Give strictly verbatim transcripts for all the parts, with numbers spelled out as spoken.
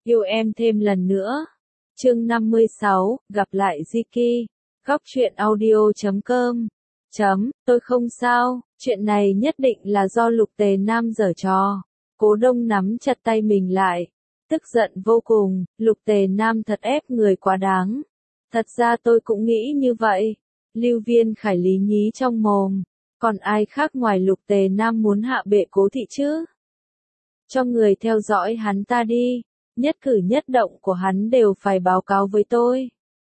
Yêu em thêm lần nữa. Chương năm mươi sáu, gặp lại Ziki. Góc truyện audio chấm com. Chấm, tôi không sao, chuyện này nhất định là do Lục Tề Nam giở trò. Cố Đông nắm chặt tay mình lại. Tức giận vô cùng, Lục Tề Nam thật ép người quá đáng. Thật ra tôi cũng nghĩ như vậy. Lưu Viên Khải lý nhí trong mồm. Còn ai khác ngoài Lục Tề Nam muốn hạ bệ Cố thị chứ? Cho người theo dõi hắn ta đi. Nhất cử nhất động của hắn đều phải báo cáo với tôi.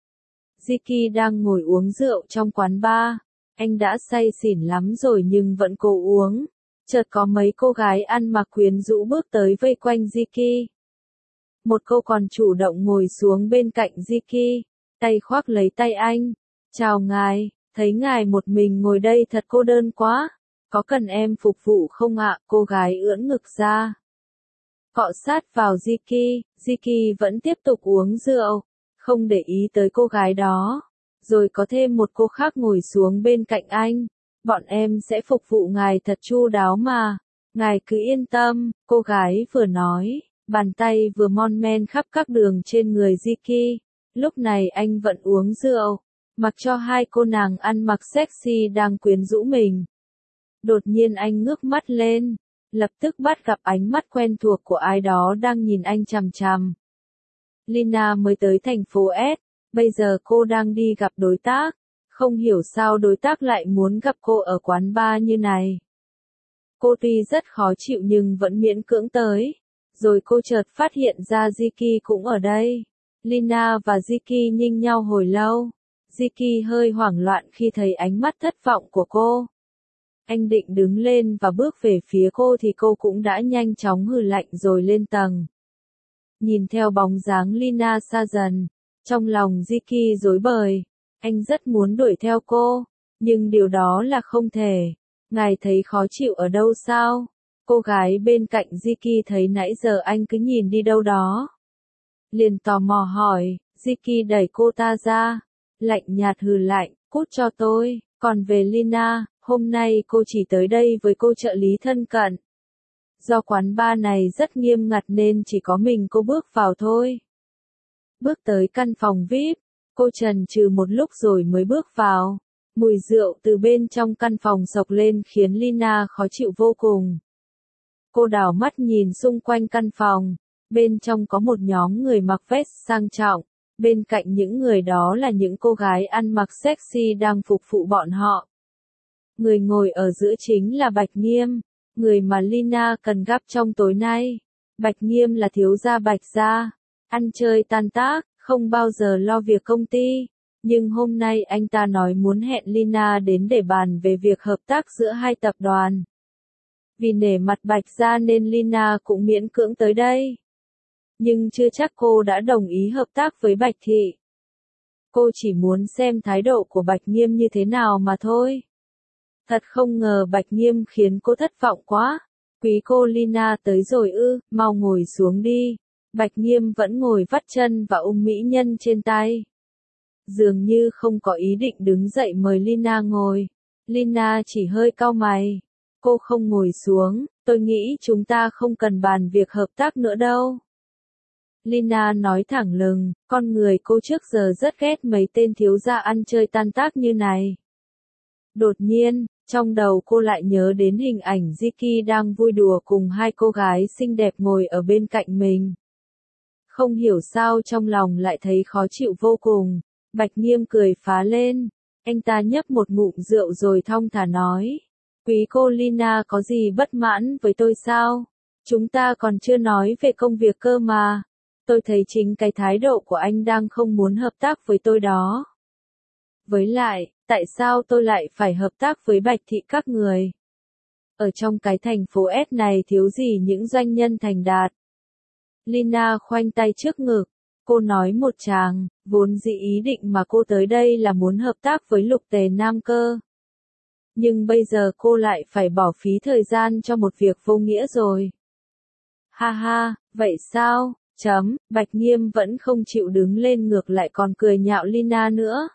Ziki đang ngồi uống rượu trong quán bar. Anh đã say xỉn lắm rồi nhưng vẫn cố uống. Chợt có mấy cô gái ăn mặc quyến rũ bước tới vây quanh Ziki. Một cô còn chủ động ngồi xuống bên cạnh Ziki, tay khoác lấy tay anh. Chào ngài, thấy ngài một mình ngồi đây thật cô đơn quá. Có cần em phục vụ không ạ? Cô gái ưỡn ngực ra. Cọ sát vào Ziki, Ziki vẫn tiếp tục uống rượu, không để ý tới cô gái đó. Rồi có thêm một cô khác ngồi xuống bên cạnh anh. Bọn em sẽ phục vụ ngài thật chu đáo mà. Ngài cứ yên tâm, cô gái vừa nói, bàn tay vừa mon men khắp các đường trên người Ziki. Lúc này anh vẫn uống rượu, mặc cho hai cô nàng ăn mặc sexy đang quyến rũ mình. Đột nhiên anh ngước mắt lên, lập tức bắt gặp ánh mắt quen thuộc của ai đó đang nhìn anh chằm chằm. Lina mới tới thành phố S, bây giờ cô đang đi gặp đối tác. Không hiểu sao đối tác lại muốn gặp cô ở quán bar như này. Cô tuy rất khó chịu nhưng vẫn miễn cưỡng tới. Rồi cô chợt phát hiện ra Ziki cũng ở đây. Lina và Ziki nhìn nhau hồi lâu. Ziki hơi hoảng loạn khi thấy ánh mắt thất vọng của cô. Anh định đứng lên và bước về phía cô thì cô cũng đã nhanh chóng hừ lạnh rồi lên tầng. Nhìn theo bóng dáng Lina xa dần, trong lòng Ziki rối bời. Anh rất muốn đuổi theo cô, nhưng điều đó là không thể. Ngài thấy khó chịu ở đâu sao? Cô gái bên cạnh Ziki thấy nãy giờ anh cứ nhìn đi đâu đó. Liền tò mò hỏi, Ziki đẩy cô ta ra, lạnh nhạt hừ lạnh, cút cho tôi. Còn về Lina, hôm nay cô chỉ tới đây với cô trợ lý thân cận. Do quán bar này rất nghiêm ngặt nên chỉ có mình cô bước vào thôi. Bước tới căn phòng vi ai pi, cô chần chừ một lúc rồi mới bước vào. Mùi rượu từ bên trong căn phòng xộc lên khiến Lina khó chịu vô cùng. Cô đảo mắt nhìn xung quanh căn phòng. Bên trong có một nhóm người mặc vest sang trọng. Bên cạnh những người đó là những cô gái ăn mặc sexy đang phục vụ bọn họ. Người ngồi ở giữa chính là Bạch Nghiêm, người mà Lina cần gặp trong tối nay. Bạch Nghiêm là thiếu gia Bạch gia, ăn chơi tan tác, không bao giờ lo việc công ty. Nhưng hôm nay anh ta nói muốn hẹn Lina đến để bàn về việc hợp tác giữa hai tập đoàn. Vì nể mặt Bạch gia nên Lina cũng miễn cưỡng tới đây. Nhưng chưa chắc cô đã đồng ý hợp tác với Bạch thị. Cô chỉ muốn xem thái độ của Bạch Nghiêm như thế nào mà thôi. Thật không ngờ Bạch Nghiêm khiến cô thất vọng quá. Quý cô Lina tới rồi ư, mau ngồi xuống đi. Bạch Nghiêm vẫn ngồi vắt chân và ôm mỹ nhân trên tay. Dường như không có ý định đứng dậy mời Lina ngồi. Lina chỉ hơi cau mày. Cô không ngồi xuống, tôi nghĩ chúng ta không cần bàn việc hợp tác nữa đâu. Lina nói thẳng lừng, con người cô trước giờ rất ghét mấy tên thiếu gia ăn chơi tan tác như này. Đột nhiên, trong đầu cô lại nhớ đến hình ảnh Ziki đang vui đùa cùng hai cô gái xinh đẹp ngồi ở bên cạnh mình. Không hiểu sao trong lòng lại thấy khó chịu vô cùng. Bạch Nghiêm cười phá lên. Anh ta nhấp một ngụm rượu rồi thong thả nói. Quý cô Lina có gì bất mãn với tôi sao? Chúng ta còn chưa nói về công việc cơ mà. Tôi thấy chính cái thái độ của anh đang không muốn hợp tác với tôi đó. Với lại, tại sao tôi lại phải hợp tác với Bạch thị các người? Ở trong cái thành phố S này thiếu gì những doanh nhân thành đạt. Lina khoanh tay trước ngực. Cô nói một tràng, vốn dĩ ý định mà cô tới đây là muốn hợp tác với Lục Tề Nam cơ. Nhưng bây giờ cô lại phải bỏ phí thời gian cho một việc vô nghĩa rồi. Ha ha, vậy sao? Chấm, Bạch Nghiêm vẫn không chịu đứng lên ngược lại còn cười nhạo Lina nữa.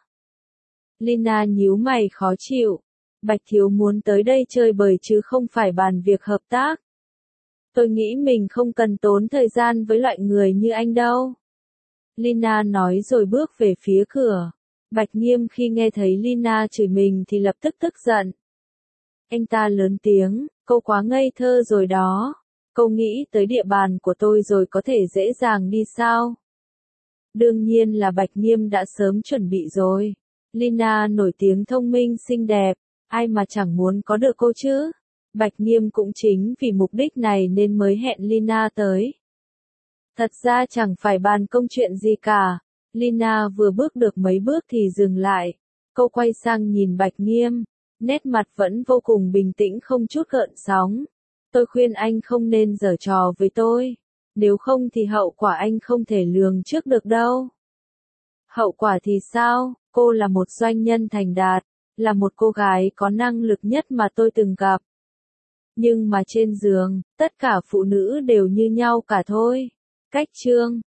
Lina nhíu mày khó chịu. Bạch thiếu muốn tới đây chơi bời chứ không phải bàn việc hợp tác. Tôi nghĩ mình không cần tốn thời gian với loại người như anh đâu. Lina nói rồi bước về phía cửa. Bạch Nghiêm khi nghe thấy Lina chửi mình thì lập tức tức giận. Anh ta lớn tiếng, cô quá ngây thơ rồi đó. Cô nghĩ tới địa bàn của tôi rồi có thể dễ dàng đi sao? Đương nhiên là Bạch Nghiêm đã sớm chuẩn bị rồi. Lina nổi tiếng thông minh xinh đẹp, ai mà chẳng muốn có được cô chứ? Bạch Nghiêm cũng chính vì mục đích này nên mới hẹn Lina tới. Thật ra chẳng phải bàn công chuyện gì cả. Lina vừa bước được mấy bước thì dừng lại. Cô quay sang nhìn Bạch Nghiêm, nét mặt vẫn vô cùng bình tĩnh không chút gợn sóng. Tôi khuyên anh không nên giở trò với tôi. Nếu không thì hậu quả anh không thể lường trước được đâu. Hậu quả thì sao? Cô là một doanh nhân thành đạt, là một cô gái có năng lực nhất mà tôi từng gặp. Nhưng mà trên giường, tất cả phụ nữ đều như nhau cả thôi. Cách chương